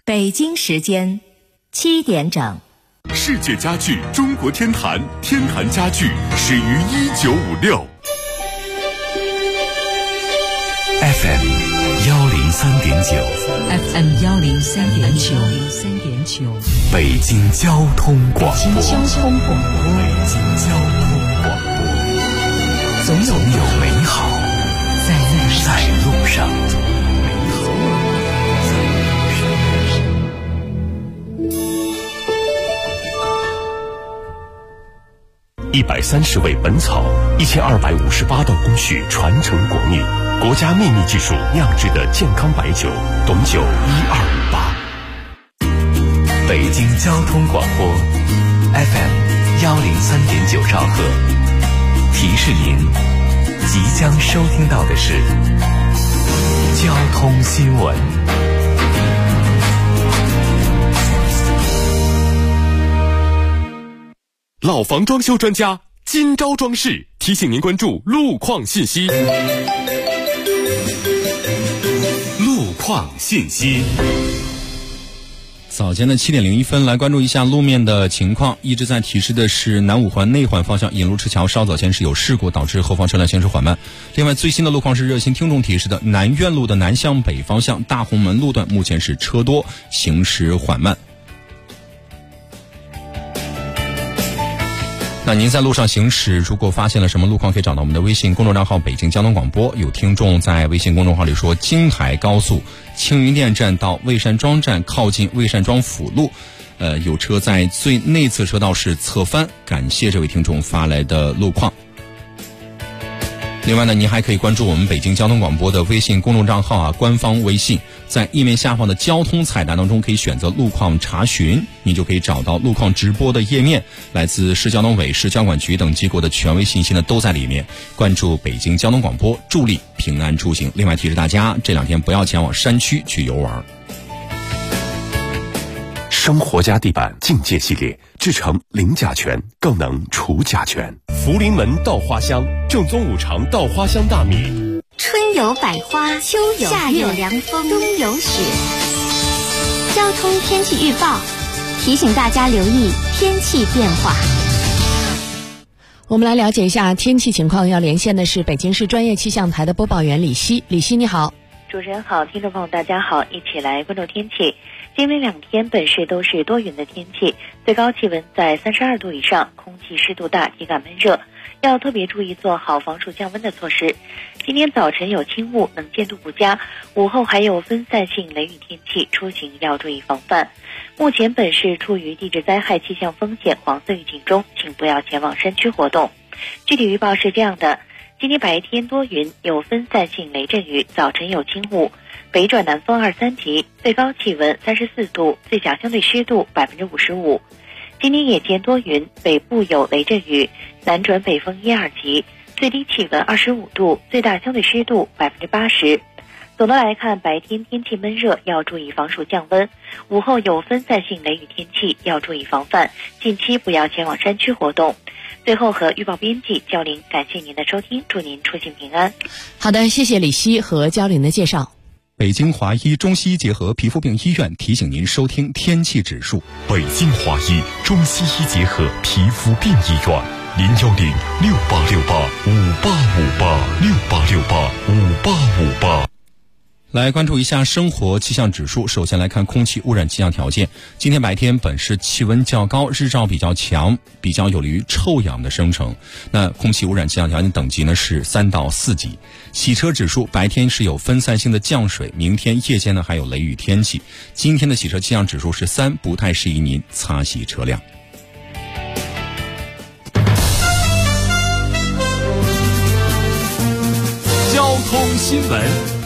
北京时间7点整。 世界家具中国天坛，天坛家具始于1956。FM 103.9， 北京交通广播，总有美好在路上。130味本草，1258道工序传承国韵，国家秘密技术酿制的健康白酒，董酒1258。北京交通广播 FM 103.9兆赫，提示您即将收听到的是交通新闻。老房装修专家今朝装饰提醒您关注路况信息。路况信息。 早间的7点01分，来关注一下路面的情况。一直在提示的是南五环内环方向引路赤桥稍早前是有事故，导致后方车辆行驶缓慢。另外最新的路况是热心听众提示的，南苑路的南向北方向大红门路段目前是车多，行驶缓慢。那您在路上行驶，如果发现了什么路况，可以找到我们的微信公众账号北京交通广播。有听众在微信公众号里说，京台高速青云店站到魏山庄站靠近魏山庄辅路，有车在最内侧车道是侧翻，感谢这位听众发来的路况。另外呢，您还可以关注我们北京交通广播的微信公众账号官方微信，在页面下方的交通菜单当中可以选择路况查询，你就可以找到路况直播的页面，来自市交通委、市交管局等机构的权威信息呢都在里面。关注北京交通广播，助力平安出行。另外提示大家，这2天不要前往山区去游玩。 生活家地板境界系列，制成零甲醛，更能除甲醛。福临门稻花香，正宗5常稻花香大米。 春有百花，秋有夏有凉风，冬有雪。交通天气预报提醒大家留意天气变化。 我们来了解一下天气情况，要连线的是北京市专业气象台的播报员李希。李希你好。 主持人好，听众朋友大家好，一起来关注天气。今明2天本市都是多云的天气，最高气温在32度以上，空气湿度大，体感闷热，要特别注意做好防暑降温的措施。今天早晨有轻雾，能见度不佳，午后还有分散性雷雨天气，出行要注意防范。目前本市处于地质灾害气象风险黄色预警中，请不要前往山区活动。具体预报是这样的，今天白天多云，有分散性雷阵雨，早晨有轻雾，北转南风2、3级，最高气温34度，最小相对湿度55%。今天夜间多云，北部有雷阵雨，南转北风1、2级，最低气温25度，最大相对湿度80%。总的来看，白天天气闷热，要注意防暑降温；午后有分散性雷雨天气，要注意防范。近期不要前往山区活动。最后和预报编辑焦玲感谢您的收听，祝您出行平安。 好的，谢谢李希和焦玲的介绍。 北京华医中西医结合皮肤病医院提醒您收听天气指数。 北京华医中西医结合皮肤病医院，0868585858，68585858。 来关注一下生活气象指数。首先来看空气污染气象条件。今天白天本市气温较高，日照比较强，比较有利于臭氧的生成。那空气污染气象条件等级呢是3到4级。洗车指数白天是有分散性的降水，明天夜间呢还有雷雨天气。今天的洗车气象指数是3，不太适宜您擦洗车辆。 交通新闻。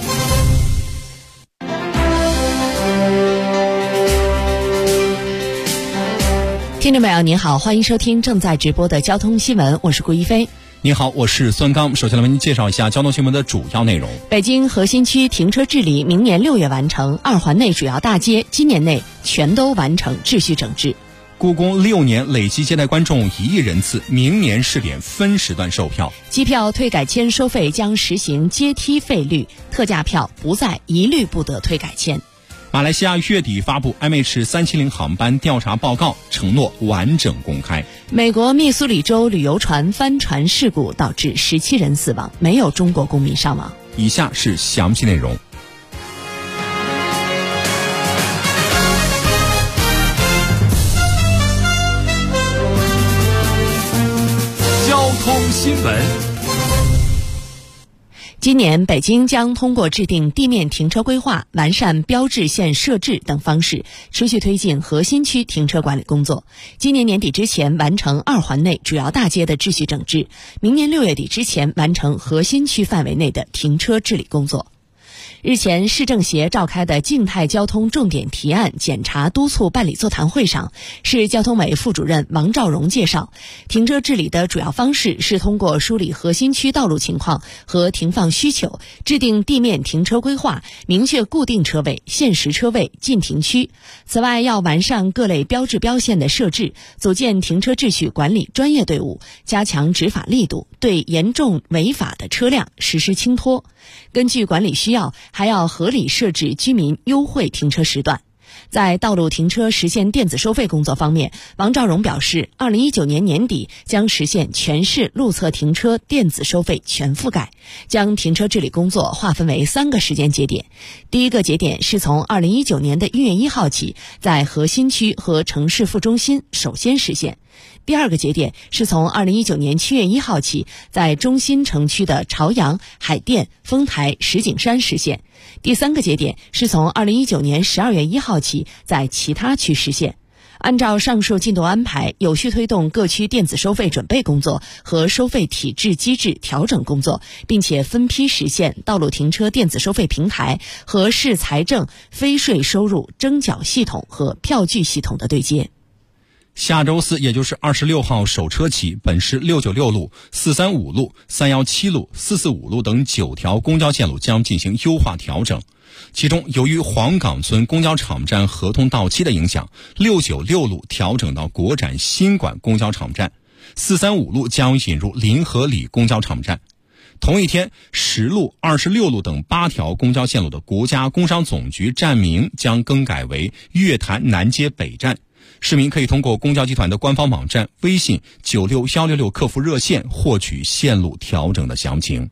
听众朋友您好，欢迎收听正在直播的交通新闻，我是顾一飞。 你好，我是孙刚。首先来为您介绍一下交通新闻的主要内容。 北京核心区停车治理明年6月完成，2环内主要大街今年内全都完成秩序整治。 故宫6年累计接待观众1亿人次，明年试点分时段售票。 机票退改签收费将实行阶梯费率，特价票不再一律不得退改签。 马来西亚月底发布 MH370 航班调查报告，承诺完整公开。 美国密苏里州旅游船翻船事故导致17人死亡，没有中国公民伤亡。 以下是详细内容。 交通新闻。 今年北京将通过制定地面停车规划、完善标志线设置等方式，持续推进核心区停车管理工作。今年年底之前完成2环内主要大街的秩序整治，明年6月底之前完成核心区范围内的停车治理工作。日前，市政协召开的静态交通重点提案检查督促办理座谈会上，市交通委副主任王兆荣介绍，停车治理的主要方式是通过梳理核心区道路情况和停放需求，制定地面停车规划，明确固定车位、限时车位、禁停区。此外，要完善各类标志标线的设置，组建停车秩序管理专业队伍，加强执法力度，对严重违法的车辆实施轻拖。根据管理需要，还要合理设置居民优惠停车时段。在道路停车实现电子收费工作方面，王兆荣表示，2019年年底将实现全市路侧停车电子收费全覆盖，将停车治理工作划分为3个时间节点。第一个节点是从2019年的1月1号起，在核心区和城市副中心首先实现。第二个节点是从2019年7月1号起，在中心城区的朝阳、海淀、丰台、石景山实现。第三个节点是从2019年12月1号起，在其他区实现。按照上述进度安排，有序推动各区电子收费准备工作和收费体制机制调整工作，并且分批实现道路停车电子收费平台和市财政非税收入征缴系统和票据系统的对接。 下周四，也就是26号首车起，本市696路、435路、317路、445路等9条公交线路将进行优化调整。其中，由于黄岗村公交场站合同到期的影响，696路调整到国展新馆公交场站，435路将引入临河里公交场站。同一天，10路、26路等8条公交线路的国家工商总局站名将更改为月坛南街北站。市民可以通过公交集团的官方网站、微信96166客服热线获取线路调整的详情。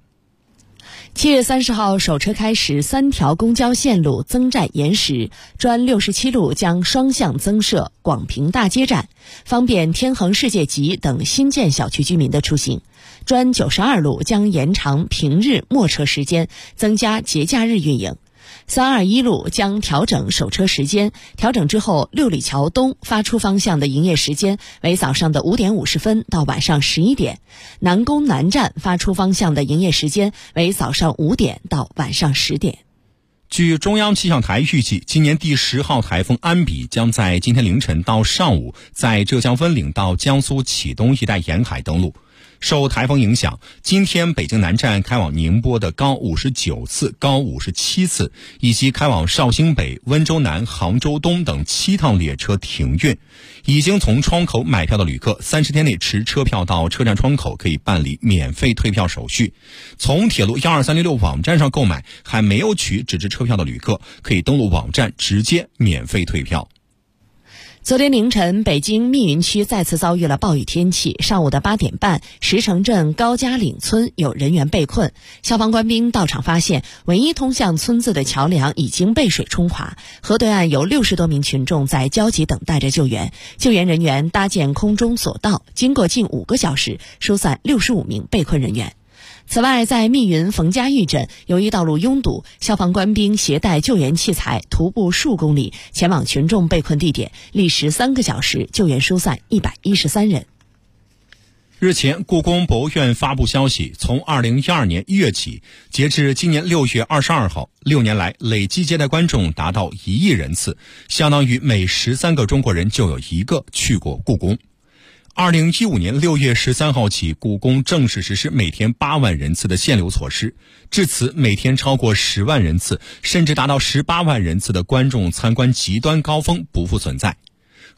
7月30号首车开时，3条公交线路增站延时，专67路将双向增设广平大街站，方便天恒世界集等新建小区居民的出行。专92路将延长平日末车时间，增加节假日运营。321路将调整首车时间，调整之后六里桥东发出方向的营业时间为早上的5点50分到晚上11点，南宫南站发出方向的营业时间为早上5点到晚上10点。 据中央气象台预计，今年第10号台风安比将在今天凌晨到上午在浙江温岭到江苏启东一带沿海登陆。受台风影响，今天北京南站开往宁波的高59次、高57次，以及开往绍兴北、温州南、杭州东等7趟列车停运。已经从窗口买票的旅客，30天内持车票到车站窗口可以办理免费退票手续。从铁路12366网站上购买还没有取纸质车票的旅客，可以登录网站直接免费退票。 昨天凌晨，北京密云区再次遭遇了暴雨天气。上午的8点半，石城镇高家岭村有人员被困，消防官兵到场发现，唯一通向村子的桥梁已经被水冲垮，河对岸有60多名群众在焦急等待着救援。救援人员搭建空中索道，经过近5个小时，疏散65名被困人员。此外，在密云冯家峪镇，由于道路拥堵，消防官兵携带救援器材徒步数公里前往群众被困地点，历时3个小时救援疏散113人。 日前，故宫博物院发布消息，从2012年1月起，截至今年6月22号，6年来累计接待观众达到1亿人次，相当于每13个中国人就有1个去过故宫。2015年6月13号起，故宫正式实施每天8万人次的限流措施，至此每天超过10万人次，甚至达到18万人次的观众参观极端高峰不复存在。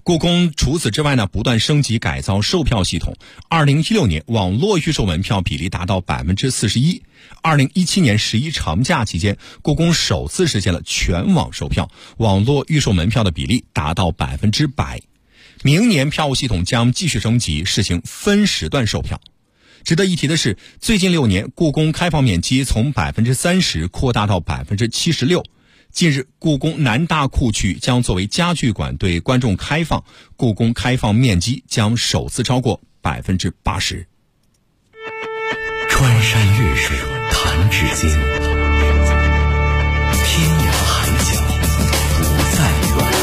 故宫除此之外呢，不断升级改造售票系统。2016年网络预售门票比例达到 41%。2017年11长假期间，故宫首次实现了全网售票，网络预售门票的比例达到 100%。明年票务系统将继续升级，实行分时段售票。值得一提的是，最近6年，故宫开放面积从 30% 扩大到 76%。近日，故宫南大库区将作为家具馆对观众开放，故宫开放面积将首次超过 80%。 穿山越水弹指间，天涯海角不再远。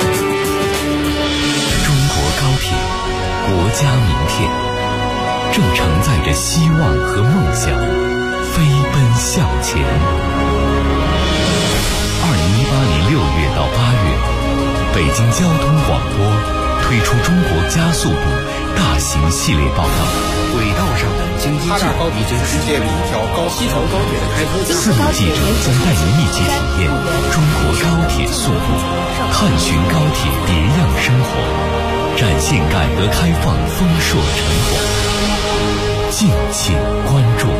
中国高铁，国家名片，正承载着希望和梦想，飞奔向前。2018年6月到8月，北京交通广播推出中国加速度大型系列报道。 轨道上的京津冀已经实现了一条西成高铁的开通。 4名记者将带您一起体验中国高铁速度，探寻高铁别样生活，展现改革开放丰硕成果。敬请关注。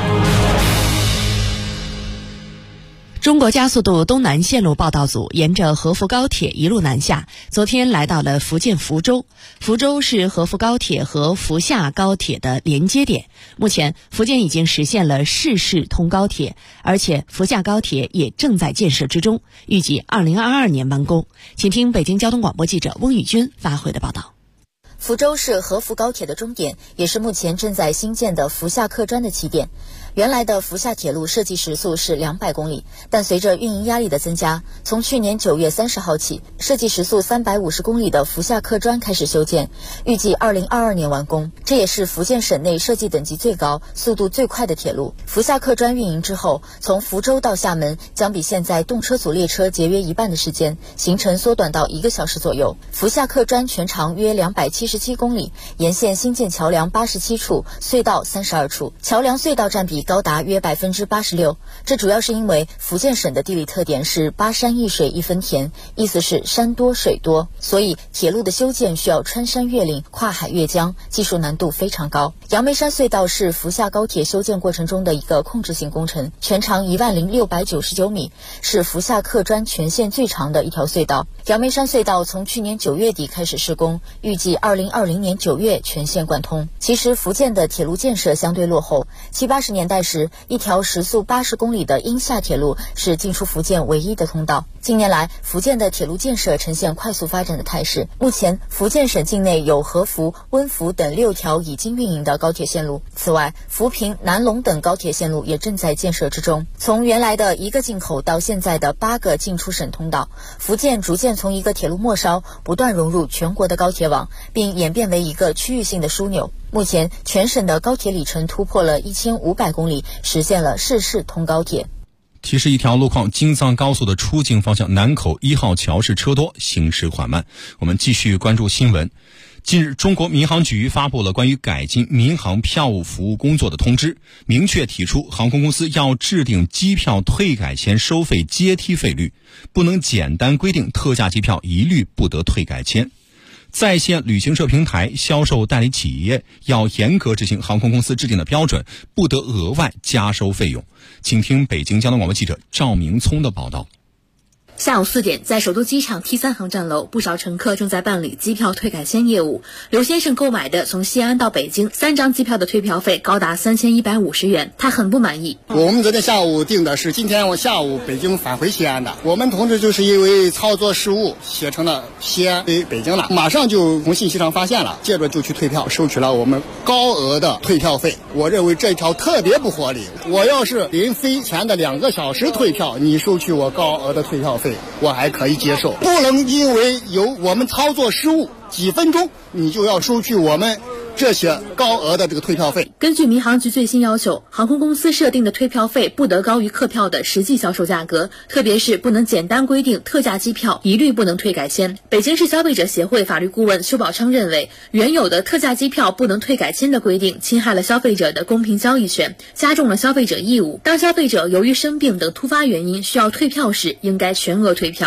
中国加速度东南线路报道组沿着合福高铁一路南下，昨天来到了福建福州。福州是合福高铁和福厦高铁的连接点。目前，福建已经实现了市市通高铁，而且福厦高铁也正在建设之中，预计2022年完工。请听北京交通广播记者翁宇军发回的报道。 福州是合福高铁的终点，也是目前正在兴建的福厦客专的起点。原来的福厦铁路设计时速是200公里，但随着运营压力的增加，从去年9月30号起，设计时速350公里的福厦客专开始修建，预计2022年完工。这也是福建省内设计等级最高、速度最快的铁路。福厦客专运营之后，从福州到厦门将比现在动车组列车节约1半的时间，行程缩短到1个小时左右。福厦客专全长约277公里，沿线新建桥梁87处，隧道32处，桥梁隧道占比高达约 86%。 这主要是因为福建省的地理特点是8山1水1分田，意思是山多水多，所以铁路的修建需要穿山越岭、跨海越江，技术难度非常高。杨梅山隧道是福厦高铁修建过程中的一个控制性工程，全长10699米，是福厦客专全线最长的一条隧道。杨梅山隧道从去年9月底开始施工，预计2020年9月全线贯通。其实福建的铁路建设相对落后，70、80年代时，一条时速80公里的英厦铁路是进出福建唯一的通道。近年来，福建的铁路建设呈现快速发展的态势。目前，福建省境内有合福、温福等6条已经运营的高铁线路。此外，福平、南龙等高铁线路也正在建设之中。从原来的1个进口到现在的8个进出省通道，福建逐渐从一个铁路末梢不断融入全国的高铁网，并演变为一个区域性的枢纽。目前，全省的高铁里程突破了1500公里，实现了市市通高铁。 提示一条路况：京藏高速的出境方向南口1号桥是车多，行驶缓慢。我们继续关注新闻。近日，中国民航局发布了关于改进民航票务服务工作的通知，明确提出航空公司要制定机票退改签收费阶梯费率，不能简单规定特价机票一律不得退改签。在线旅行社平台、销售代理企业要严格执行航空公司制定的标准，不得额外加收费用。请听北京交通广播记者赵明聪的报道。 下午4点，在首都机场 T3 航站楼，不少乘客正在办理机票退改签业务。刘先生购买的从西安到北京3张机票的退票费高达3150元，他很不满意。 我们昨天下午订的是今天我下午北京返回西安的，我们同志就是因为操作失误写成了西安回北京了，马上就从信息上发现了，接着就去退票，收取了我们高额的退票费。我认为这条特别不合理，我要是临飞前的2个小时退票，你收取我高额的退票费，我还可以接受，不能因为有我们操作失误几分钟，你就要收取我们这些高额的这个退票费。 根据民航局最新要求，航空公司设定的退票费不得高于客票的实际销售价格，特别是不能简单规定特价机票一律不能退改签。北京市消费者协会法律顾问修宝昌认为，原有的特价机票不能退改签的规定侵害了消费者的公平交易权，加重了消费者义务。当消费者由于生病等突发原因需要退票时，应该全额退票。 合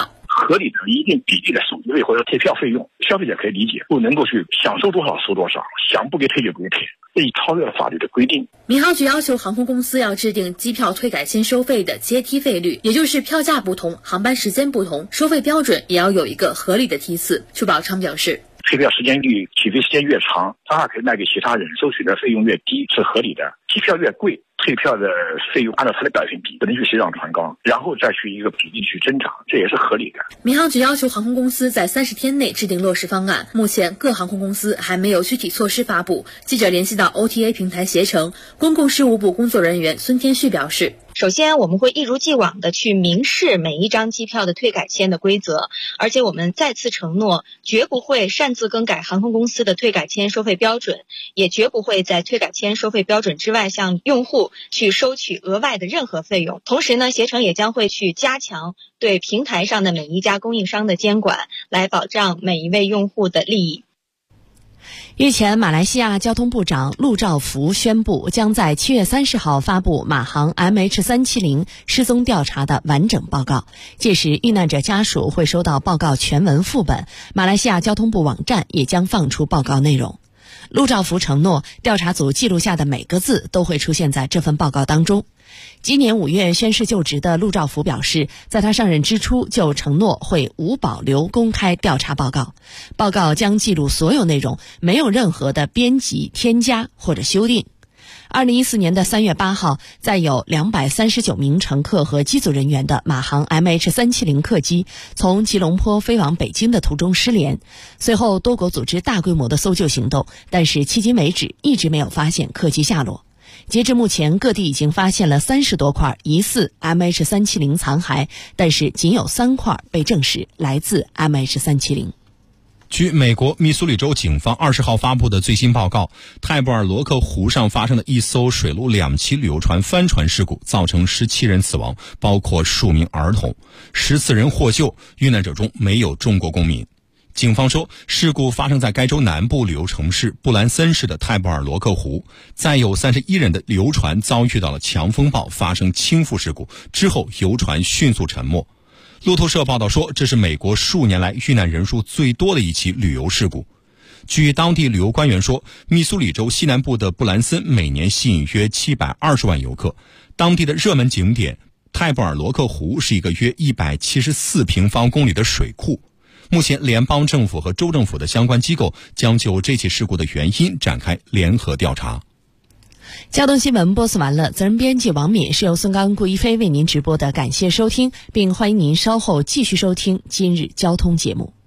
合理的一定比例的手续费或者退票费用，消费者可以理解，不能够去想收多少收多少，想不给退就不给退，这已超越了法律的规定。 民航局要求航空公司要制定机票退改签收费的阶梯费率，也就是票价不同、航班时间不同，收费标准也要有一个合理的梯次。邱宝昌表示， 退票时间起飞时间越长，他还可以卖给其他人，收取的费用越低是合理的。机票越贵，退票的费用按照它的百分比不能去水涨船高，然后再去一个比例去增长，这也是合理的。 民航局要求航空公司在30天内制定落实方案，目前各航空公司还没有具体措施发布。记者联系到 OTA 平台携程公共事务部工作人员孙天旭表示， 首先我们会一如既往的去明示每一张机票的退改签的规则，而且我们再次承诺绝不会擅自更改航空公司的退改签收费标准，也绝不会在退改签收费标准之外向用户去收取额外的任何费用。同时呢，携程也将会去加强对平台上的每一家供应商的监管，来保障每一位用户的利益。 日前，马来西亚交通部长陆兆福宣布，将在7月30号发布马航 MH370 失踪调查的完整报告。届时，遇难者家属会收到报告全文副本，马来西亚交通部网站也将放出报告内容。陆兆福承诺，调查组记录下的每个字都会出现在这份报告当中。今年5月宣誓就职的陆兆福表示，在他上任之初就承诺会无保留公开调查报告，报告将记录所有内容，没有任何的编辑、添加或者修订。2014年的3月8号，载有239名乘客和机组人员的马航 MH370 客机从吉隆坡飞往北京的途中失联，随后多国组织大规模的搜救行动，但是迄今为止一直没有发现客机下落。截至目前，各地已经发现了30多块疑似 MH370 残骸，但是仅有3块被证实来自 MH370。 据美国密苏里州警方20号发布的最新报告，泰布尔罗克湖上发生的一艘水陆2栖旅游船翻船事故，造成17人死亡，包括数名儿童，14人获救，遇难者中没有中国公民。警方说，事故发生在该州南部旅游城市布兰森市的泰布尔罗克湖，载有31人的游船遭遇到了强风暴，发生倾覆事故，之后游船迅速沉没。路透社报道说，这是美国数年来遇难人数最多的一起旅游事故。据当地旅游官员说，密苏里州西南部的布兰森每年吸引约720万游客，当地的热门景点泰布尔罗克湖是一个约174平方公里的水库。目前联邦政府和州政府的相关机构将就这起事故的原因展开联合调查。 交通新闻播送完了，责任编辑王敏，是由孙刚、顾一飞为您直播的，感谢收听，并欢迎您稍后继续收听今日交通节目。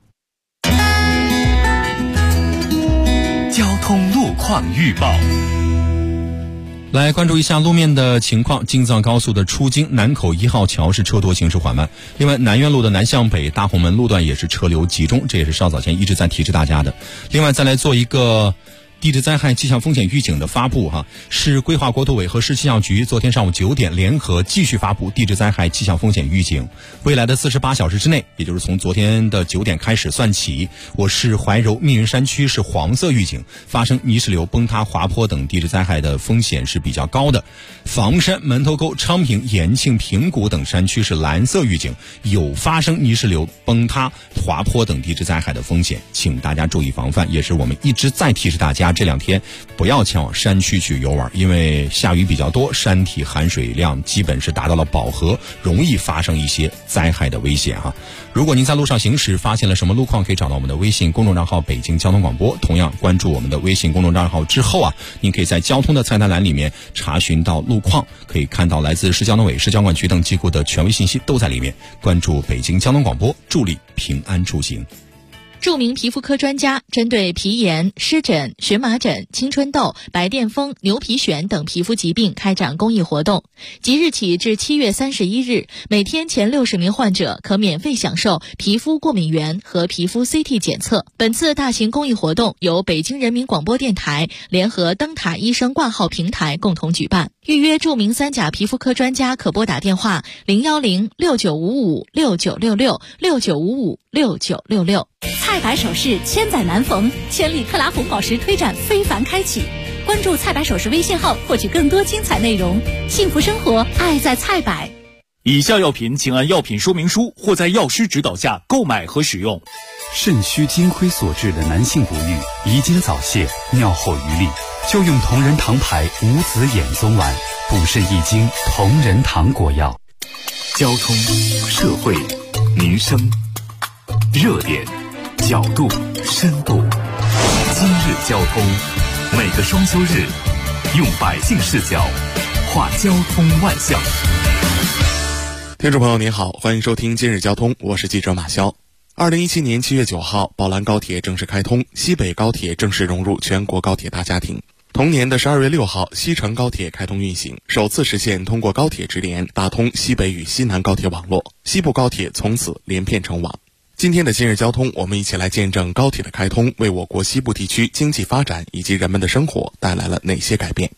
交通路况预报。 来关注一下路面的情况，京藏高速的出京南口1号桥是车多行驶缓慢，另外南苑路的南向北大红门路段也是车流集中，这也是稍早前一直在提示大家的。另外再来做一个地质灾害气象风险预警的发布市规划国土委和市气象局昨天上午9点联合继续发布地质灾害气象风险预警。未来的48小时之内，也就是从昨天的9点开始算起，我市怀柔密云山区是黄色预警，发生泥石流、崩塌、滑坡等地质灾害的风险是比较高的。房山、门头沟、昌平、延庆、平谷等山区是蓝色预警，有发生泥石流、崩塌、滑坡等地质灾害的风险，请大家注意防范。也是我们一直在提示大家，这2天不要前往山区去游玩，因为下雨比较多，山体含水量基本是达到了饱和，容易发生一些灾害的危险如果您在路上行驶发现了什么路况，可以找到我们的微信公众账号北京交通广播，同样关注我们的微信公众账号之后您可以在交通的菜单栏里面查询到路况，可以看到来自市交通委、市交管局等机构的权威信息都在里面。关注北京交通广播，助力平安出行。 著名皮肤科专家针对皮炎、湿疹、荨麻疹、青春痘、白癜风、牛皮癣等皮肤疾病开展公益活动。即日起至7月31日，每天前60名患者可免费享受皮肤过敏原和皮肤 CT 检测。本次大型公益活动由北京人民广播电台联合灯塔医生挂号平台共同举办。预约著名3甲皮肤科专家可拨打电话 010-6955-6966 菜百首饰千载难逢，千里克拉红宝石推展非凡开启。关注菜百首饰微信号，获取更多精彩内容。幸福生活，爱在菜百。 以下药品请按药品说明书或在药师指导下购买和使用。 肾虚金亏所致的男性不育、遗精早泄、尿后余力，就用同仁堂牌无籽眼松丸，补肾益精同仁堂果药。 交通、社会、民生，热点、角度、深度。今日交通，每个双休日，用百姓视角话交通万象。 听众朋友您好，欢迎收听今日交通，我是记者马潇。2017年7月9号，宝兰高铁正式开通，西北高铁正式融入全国高铁大家庭。同年的12月6号，西成高铁开通运行，首次实现通过高铁直连打通西北与西南高铁网络，西部高铁从此连片成网。今天的今日交通，我们一起来见证高铁的开通为我国西部地区经济发展以及人们的生活带来了哪些改变。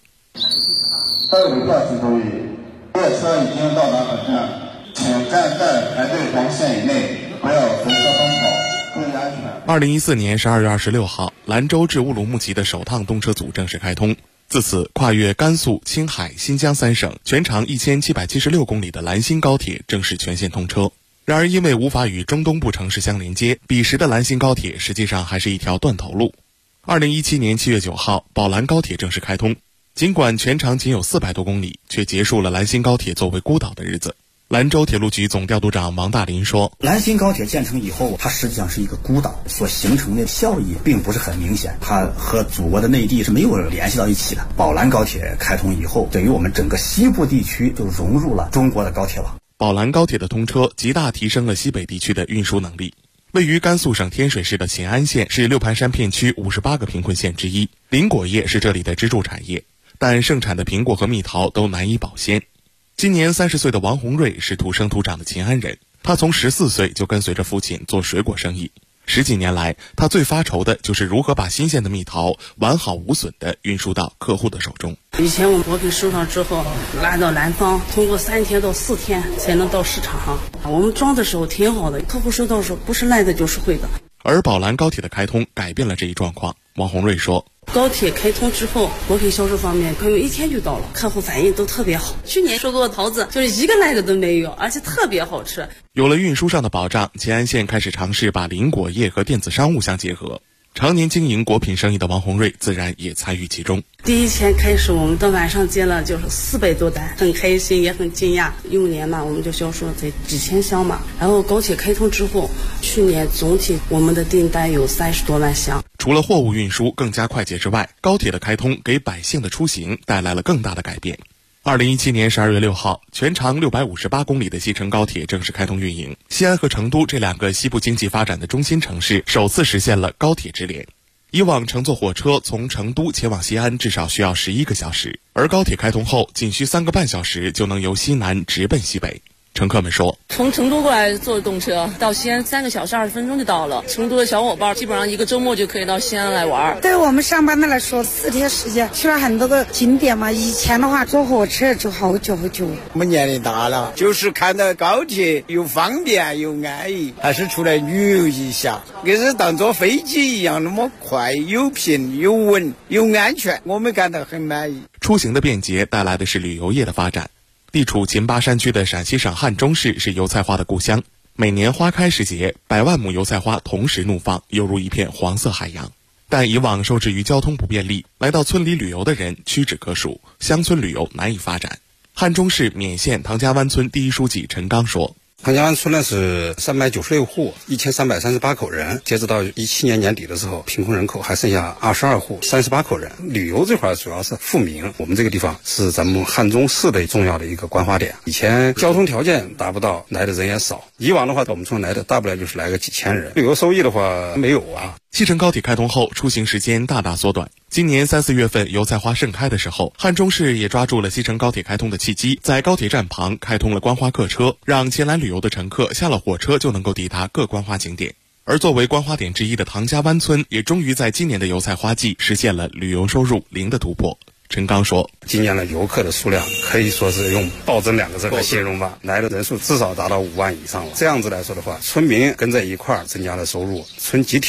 5票请注意，列车已经到达本站，请站在排队黄线以内，不要随车奔跑，注意安全。 2014年12月26号，兰州至乌鲁木齐的首趟动车组正式开通。自此，跨越甘肃、青海、新疆3省，全长1776公里的兰新高铁正式全线通车。然而，因为无法与中东部城市相连接，彼时的兰新高铁实际上还是一条断头路。2017年7月9号，宝兰高铁正式开通。尽管全长仅有400多公里，却结束了兰新高铁作为孤岛的日子。兰州铁路局总调度长王大林说， 兰新高铁建成以后，它实际上是一个孤岛，所形成的效益并不是很明显，它和祖国的内地是没有联系到一起的。宝兰高铁开通以后，对于我们整个西部地区就融入了中国的高铁网。 宝兰高铁的通车极大提升了西北地区的运输能力。位于甘肃省天水市的秦安县是六盘山片区58个贫困县之一，林果业是这里的支柱产业，但盛产的苹果和蜜桃都难以保鲜。今年30岁的王红瑞是土生土长的秦安人，他从14岁就跟随着父亲做水果生意。10几年来，他最发愁的就是如何把新鲜的蜜桃完好无损地运输到客户的手中。 以前我们果品收上之后，拉到南方，通过3天到4天才能到市场上。我们装的时候挺好的，客户收到的时候不是赖的就是会的。 而宝兰高铁的开通改变了这一状况。王红瑞说， 高铁开通之后，果品销售方面可能1天就到了，客户反应都特别好。去年收过的桃子就是一个赖的都没有，而且特别好吃。 有了运输上的保障，秦安县开始尝试把林果业和电子商务相结合。常年经营果品生意的王红瑞自然也参与其中。 第1天开始，我们到晚上接了就是400多单，很开心也很惊讶。1、5年嘛，我们就销售了几千箱嘛。然后高铁开通之后，去年总体我们的订单有30多万箱。 除了货物运输更加快捷之外，高铁的开通给百姓的出行带来了更大的改变。2017年12月6号，全长658公里的西成高铁正式开通运营。西安和成都这2个西部经济发展的中心城市首次实现了高铁直连。以往乘坐火车从成都前往西安至少需要11个小时，而高铁开通后仅需3个半小时就能由西南直奔西北。乘客们说， 从成都过来坐动车到西安3个小时20分钟就到了。成都的小伙伴基本上1个周末就可以到西安来玩。 对我们上班的来说，4天时间去了很多个景点嘛。以前的话坐火车就好久。 我们年龄大了，就是看到高铁又方便又安逸，还是出来旅游一下，给是当坐飞机一样那么快，又平又稳又安全，我们感到很满意。 出行的便捷带来的是旅游业的发展。地处秦巴山区的陕西省汉中市是油菜花的故乡，每年花开时节，100万亩油菜花同时怒放，犹如一片黄色海洋。但以往受制于交通不便利，来到村里旅游的人屈指可数，乡村旅游难以发展。汉中市勉县唐家湾村第一书记陈刚说， 唐家湾村呢是396户，1338口人。截止到17年年底的时候，贫困人口还剩下22户，38口人。旅游这块主要是富民，我们这个地方是咱们汉中市的重要的一个观花点。以前交通条件达不到，来的人也少。以往的话，我们村来的大不了就是来个几千人，旅游收益的话没有啊。 西成高铁开通后，出行时间大大缩短。今年3、4月份油菜花盛开的时候，汉中市也抓住了西成高铁开通的契机，在高铁站旁开通了观花客车，让前来旅游的乘客下了火车就能够抵达各观花景点。而作为观花点之一的唐家湾村，也终于在今年的油菜花季实现了旅游收入0的突破。陈刚说， 今年的游客的数量可以说是用暴增2个字来形容吧，来的人数至少达到5万以上了。这样子来说的话，村民跟在一块儿增加了收入，村集体来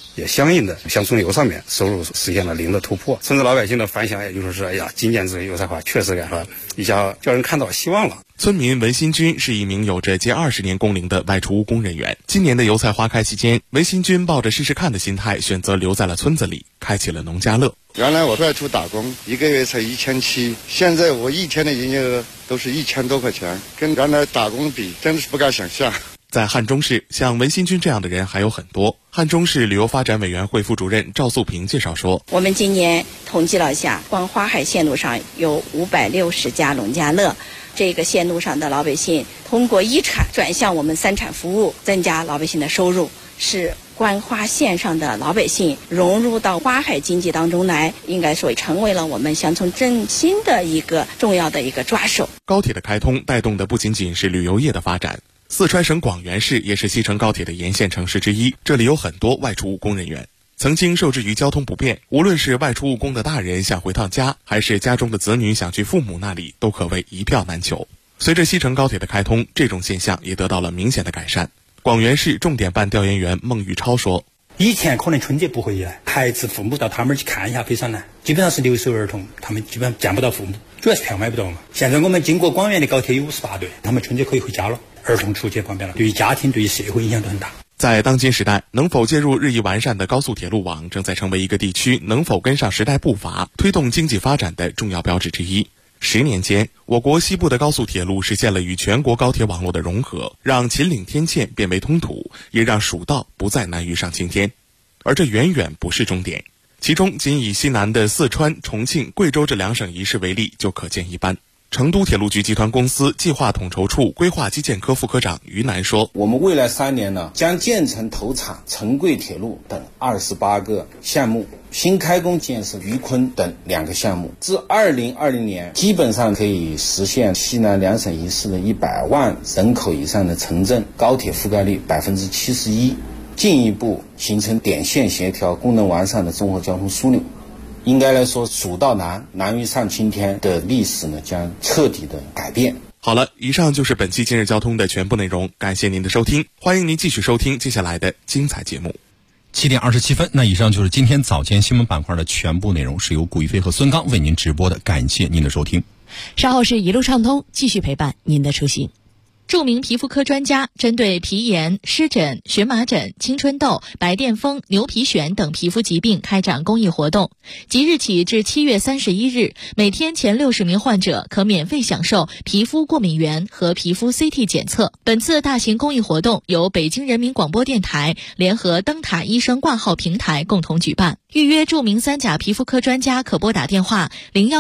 也相应的乡村游上面收入实现了零的突破，甚至老百姓的反响也就是说，哎呀，今年这个油菜花确实给他一下叫人看到希望了。 村民文新军是一名有着接20年工龄的外出务工人员。今年的油菜花开期间，文新军抱着试试看的心态，选择留在了村子里，开启了农家乐。 原来我外出打工，一个月才1700，现在我一天的营业额都是1000多块钱，跟原来打工比，真的是不敢想象。 在汉中市，像文新军这样的人还有很多。汉中市旅游发展委员会副主任赵素平介绍说， 我们今年统计了一下，光花海线路上有560家农家乐，这个线路上的老百姓通过一产转向我们3产服务，增加老百姓的收入，是观花线上的老百姓融入到花海经济当中来，应该说成为了我们乡村振兴的一个重要的一个抓手。 高铁的开通带动的不仅仅是旅游业的发展，四川省广元市也是西成高铁的沿线城市之一，这里有很多外出务工人员。曾经受制于交通不便，无论是外出务工的大人想回趟家，还是家中的子女想去父母那里，都可谓一票难求。随着西成高铁的开通，这种现象也得到了明显的改善。广元市重点办调研员孟玉超说， 以前可能春节不回来，孩子父母到他们去看一下非常难，基本上是留守儿童，他们基本上见不到父母，主要是票买不到嘛。现在我们经过广元的高铁有58对，他们春节可以回家了，儿童出去方便了，对于家庭对于社会影响都很大。 在当今时代，能否介入日益完善的高速铁路网，正在成为一个地区能否跟上时代步伐、推动经济发展的重要标志之一。10年间，我国西部的高速铁路实现了与全国高铁网络的融合，让秦岭天堑变为通途，也让蜀道不再难于上青天。而这远远不是终点，其中仅以西南的四川、重庆、贵州这2省一市为例，就可见一斑。成都铁路局集团公司计划统筹处规划基建科副科长于南说， 我们未来3年呢，将建成投产成贵铁路等28个项目，新开工建设渝昆等2个项目，至2020年基本上可以实现西南2省一市的100万人口以上的城镇高铁覆盖率71%，进一步形成点线协调、功能完善的综合交通枢纽。应该来说，蜀道难于上青天的历史呢，将彻底的改变。 好了，以上就是本期今日交通的全部内容，感谢您的收听，欢迎您继续收听接下来的精彩节目。 7点27分，那以上就是今天早间新闻板块的全部内容，是由古一飞和孙刚为您直播的，感谢您的收听。 稍后是一路畅通，继续陪伴您的出行。 著名皮肤科专家针对皮炎、湿疹、荨麻疹、青春痘、白癜风、牛皮癣等皮肤疾病开展公益活动，即日起至7月31日，每天前60名患者可免费享受皮肤过敏原和皮肤 CT 检测。本次大型公益活动由北京人民广播电台联合灯塔医生挂号平台共同举办。预约著名3甲皮肤科专家可拨打电话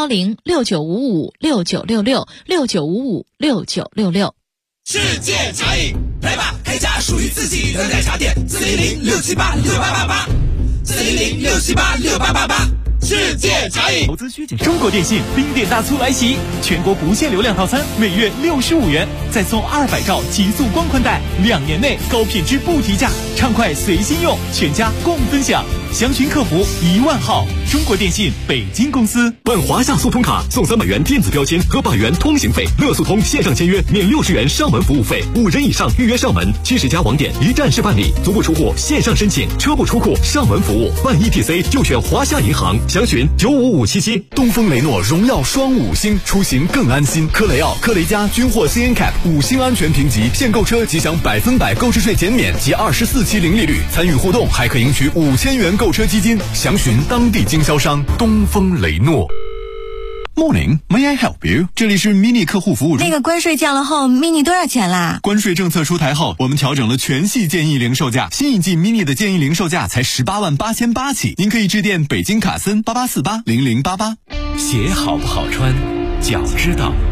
0106955696669556966。 世界茶饮，来吧，开家属于自己的奶茶店，410-678-6888，410-678-6888。世界茶饮。 投资需谨慎。中国电信冰点大促来袭，全国不限流量套餐每月65元，再送200兆极速光宽带，2年内高品质不提价，畅快随心用，全家共分享。详询客服10000号。中国电信北京公司。 办华夏速通卡送300元电子标签和100元通行费，乐速通线上签约免60元上门服务费，5人以上预约上门，70家网点一站式办理，足不出户线上申请，车不出库上门服务，办 ETC 就选华夏银行。详询95577。东风雷诺荣耀双5星，出行更安心。科雷傲、科雷嘉均获 CNCAP 5星安全评级，现购车即享100%购置税减免及24期零利率，参与互动还可赢取5000元购车基金。详询当地经销商东风雷诺。 Morning, may I help you？ 这里是 mini 客户服务中。 那个关税降了后 ，mini 多少钱啦？ 关税政策出台后，我们调整了全系建议零售价，新一季 mini 的建议零售价才188800起，您可以致电北京卡森88480088。 鞋好不好穿，脚知道。